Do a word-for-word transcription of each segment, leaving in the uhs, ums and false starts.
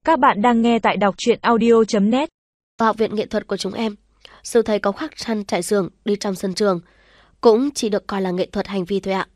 Các bạn đang nghe tại đọc truyện audio chấm net. Học viện nghệ thuật của chúng em, sư thầy có khoác chăn trải giường đi trong sân trường, cũng chỉ được coi là nghệ thuật hành vi thôi ạ.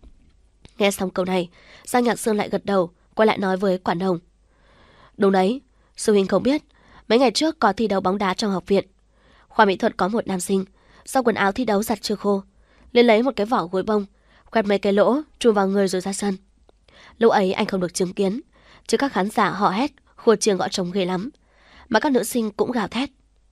Nghe xong câu này, Giang Nhạc Sương lại gật đầu, quay lại nói với Quản Đồng. Đúng đấy, sư huynh không biết, mấy ngày trước có thi đấu bóng đá trong học viện. Khoa mỹ thuật có một nam sinh, sau quần áo thi đấu giặt chưa khô, liền lấy một cái vỏ gối bông, quẹt mấy cái lỗ, chùm vào người rồi ra sân. Lúc ấy anh không được chứng kiến, chứ các khán giả họ hét, khua chiêng gõ trống ghê lắm, mà các nữ sinh cũng gào thét.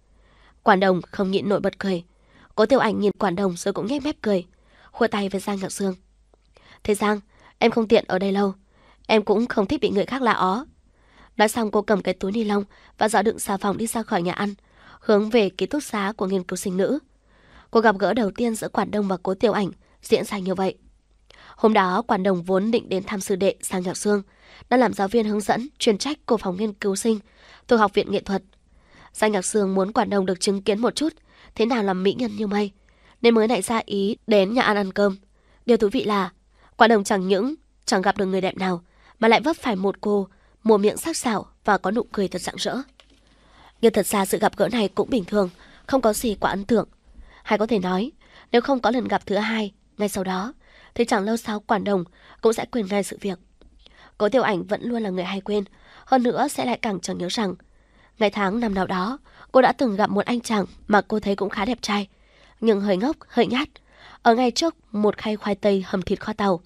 Quản Đồng không nhịn nổi bật cười. Cố Tiểu Ảnh nhìn Quản Đồng rồi cũng nhếch mép cười, khua tay với Giang Nhạc Sương. Thế Giang, em không tiện ở đây lâu, em cũng không thích bị người khác la ó. Nói xong cô cầm cái túi ni lông và giỏ đựng xà phòng đi ra khỏi nhà ăn, hướng về ký túc xá của nghiên cứu sinh nữ. Cuộc gặp gỡ đầu tiên giữa Quản Đồng và Cố Tiểu Ảnh diễn ra như vậy. Hôm đó Quản Đồng vốn định đến thăm sư đệ Giang Nhạc Sương, đang làm giáo viên hướng dẫn chuyên trách của phòng nghiên cứu sinh thuộc Học viện Nghệ thuật. Giang Nhạc Sương muốn Quản Đồng được chứng kiến một chút thế nào là mỹ nhân như mây, nên mới nảy ra ý đến nhà ăn ăn cơm. Điều thú vị là Quản Đồng chẳng những chẳng gặp được người đẹp nào, mà lại vấp phải một cô mồm miệng sắc sảo và có nụ cười thật rạng rỡ. Nhưng thật ra sự gặp gỡ này cũng bình thường, không có gì quá ấn tượng. Hay có thể nói, nếu không có lần gặp thứ hai ngay sau đó, thì chẳng lâu sau Quản Đồng cũng sẽ quên ngay sự việc. Cố Tiểu Ảnh vẫn luôn là người hay quên, hơn nữa sẽ lại càng chẳng nhớ rằng ngày tháng năm nào đó cô đã từng gặp một anh chàng mà cô thấy cũng khá đẹp trai, nhưng hơi ngốc, hơi nhát, ở ngay trước một khay khoai tây hầm thịt kho tàu.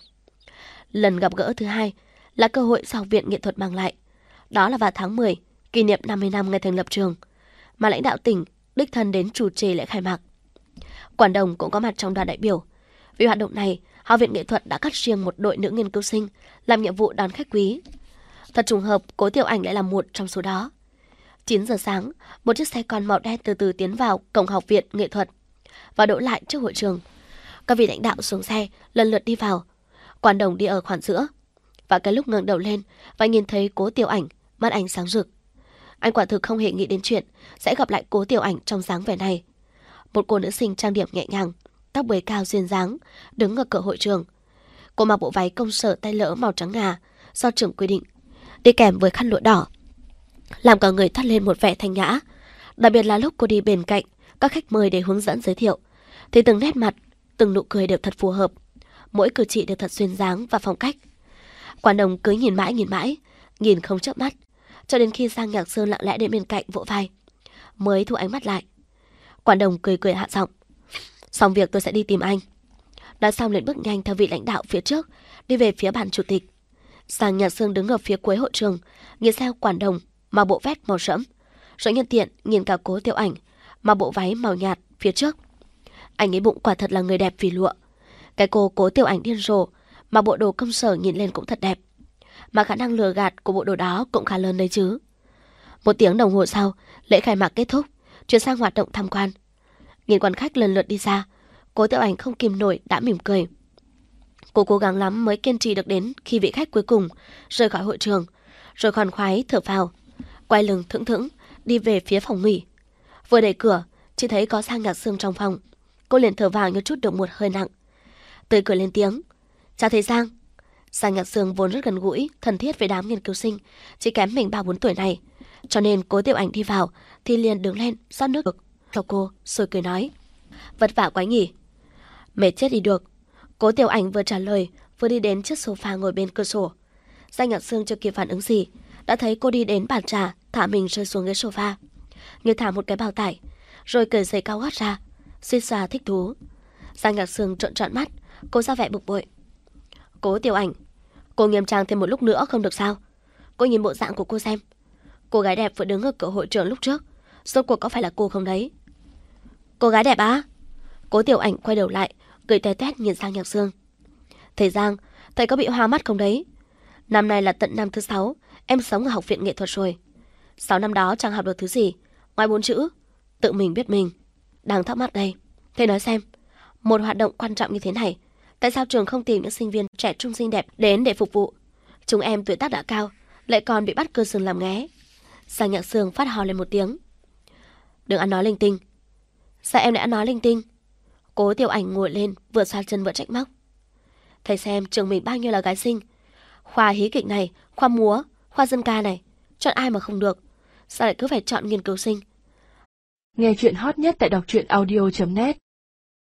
Lần gặp gỡ thứ hai là cơ hội do Học viện Nghệ thuật mang lại. Đó là vào tháng mười, kỷ niệm năm mươi năm ngày thành lập trường, mà lãnh đạo tỉnh đích thân đến chủ trì lễ khai mạc. Quản Đồng cũng có mặt trong đoàn đại biểu. Vì hoạt động này, Học viện Nghệ thuật đã cắt riêng một đội nữ nghiên cứu sinh làm nhiệm vụ đón khách quý. Thật trùng hợp, Cố Tiểu Ảnh lại là một trong số đó. chín giờ sáng, một chiếc xe con màu đen từ từ tiến vào cổng Học viện Nghệ thuật và đỗ lại trước hội trường. Các vị lãnh đạo xuống xe lần lượt đi vào. Quản Đồng đi ở khoản giữa, và cái lúc ngẩng đầu lên và nhìn thấy Cố Tiểu Ảnh, mắt anh sáng rực. Anh quả thực không hề nghĩ đến chuyện sẽ gặp lại Cố Tiểu Ảnh trong dáng vẻ này. Một cô nữ sinh trang điểm nhẹ nhàng, tóc búi cao duyên dáng, đứng ở cửa hội trường. Cô mặc bộ váy công sở tay lỡ màu trắng ngà do trưởng quy định, đi kèm với khăn lụa đỏ, làm cả người toát lên một vẻ thanh nhã. Đặc biệt là lúc cô đi bên cạnh các khách mời để hướng dẫn giới thiệu, thì từng nét mặt, từng nụ cười đều thật phù hợp, mỗi cử chỉ đều thật duyên dáng và phong cách. Quản Đồng cứ nhìn mãi nhìn mãi, nhìn không chớp mắt, cho đến khi Giang Nhạc Sương lặng lẽ đến bên cạnh vỗ vai, mới thu ánh mắt lại. Quản Đồng cười cười hạ giọng. Xong việc tôi sẽ đi tìm anh. Nói xong liền bước nhanh theo vị lãnh đạo phía trước, đi về phía bàn chủ tịch. Giang Nhạc Sương đứng ở phía cuối hội trường, nhìn theo Quản Đồng mặc bộ vest màu sẫm, rồi nhân tiện nhìn cả Cố Tiểu Ảnh mặc bộ váy màu nhạt phía trước. Anh ấy bụng quả thật là người đẹp vì lụa. Cái cô Cố Tiểu Ảnh điên rồ mà bộ đồ công sở nhìn lên cũng thật đẹp, mà khả năng lừa gạt của bộ đồ đó cũng khá lớn đấy chứ. Một tiếng đồng hồ sau, lễ khai mạc kết thúc, chuyển sang hoạt động tham quan. Nhìn quan khách lần lượt đi ra, Cố Tiểu Ảnh không kìm nổi đã mỉm cười. Cô cố gắng lắm mới kiên trì được đến khi vị khách cuối cùng rời khỏi hội trường, rồi khoan khoái thở phào, quay lưng thững thững đi về phía phòng nghỉ. Vừa đẩy cửa, chỉ thấy có Giang Nhạc Sương trong phòng. Cô liền thở vào như chút được một hơi nặng, tươi cười lên tiếng. Chào thầy Giang. Giang Nhạc Sương vốn rất gần gũi, thân thiết với đám nghiên cứu sinh, chỉ kém mình ba bốn tuổi này, cho nên Cố Tiểu Ảnh đi vào thì liền đứng lên rót nước cho cô, rồi cười nói. Vất vả quá nhỉ. Mệt chết đi được. Cố Tiểu Ảnh vừa trả lời, vừa đi đến chiếc sofa ngồi bên cửa sổ. Giang Nhạc Sương chưa kịp phản ứng gì, đã thấy cô đi đến bàn trà, thả mình rơi xuống ghế sofa, như thả một cái bao tải, rồi cởi giày cao gót ra, suýt xoa thích thú. Giang Nhạc Sương trợn trợn mắt, cô ra vẻ bực bội. Cố Tiểu Ảnh, cô nghiêm trang thêm một lúc nữa không được sao? Cô nhìn bộ dạng của cô xem, cô gái đẹp vừa đứng ở cửa hội trường lúc trước, rốt cuộc có phải là cô không đấy? Cô gái đẹp á? Cố Tiểu Ảnh quay đầu lại, cười tè tét nhìn Giang Nhạc Sương. Thầy Giang, thầy có bị hoa mắt không đấy? Năm nay là tận năm thứ sáu em sống ở Học viện Nghệ thuật rồi. Sáu năm đó chẳng học được thứ gì ngoài bốn chữ tự mình biết mình. Đang thắc mắc đây, thầy nói xem, một hoạt động quan trọng như thế này, tại sao trường không tìm những sinh viên trẻ trung xinh đẹp đến để phục vụ? Chúng em tuổi tác đã cao, lại còn bị bắt cơ sừng làm nghé. Giang Nhạc Sương phát hò lên một tiếng. Đừng ăn nói linh tinh. Sao em lại ăn nói linh tinh? Cố Tiểu Ảnh ngồi lên, vừa xoa chân vừa trách móc. Thầy xem trường mình bao nhiêu là gái xinh. Khoa hí kịch này, khoa múa, khoa dân ca này, Chọn ai mà không được? Sao lại cứ phải chọn nghiên cứu sinh? Nghe chuyện hot nhất tại đọc truyện audio chấm net.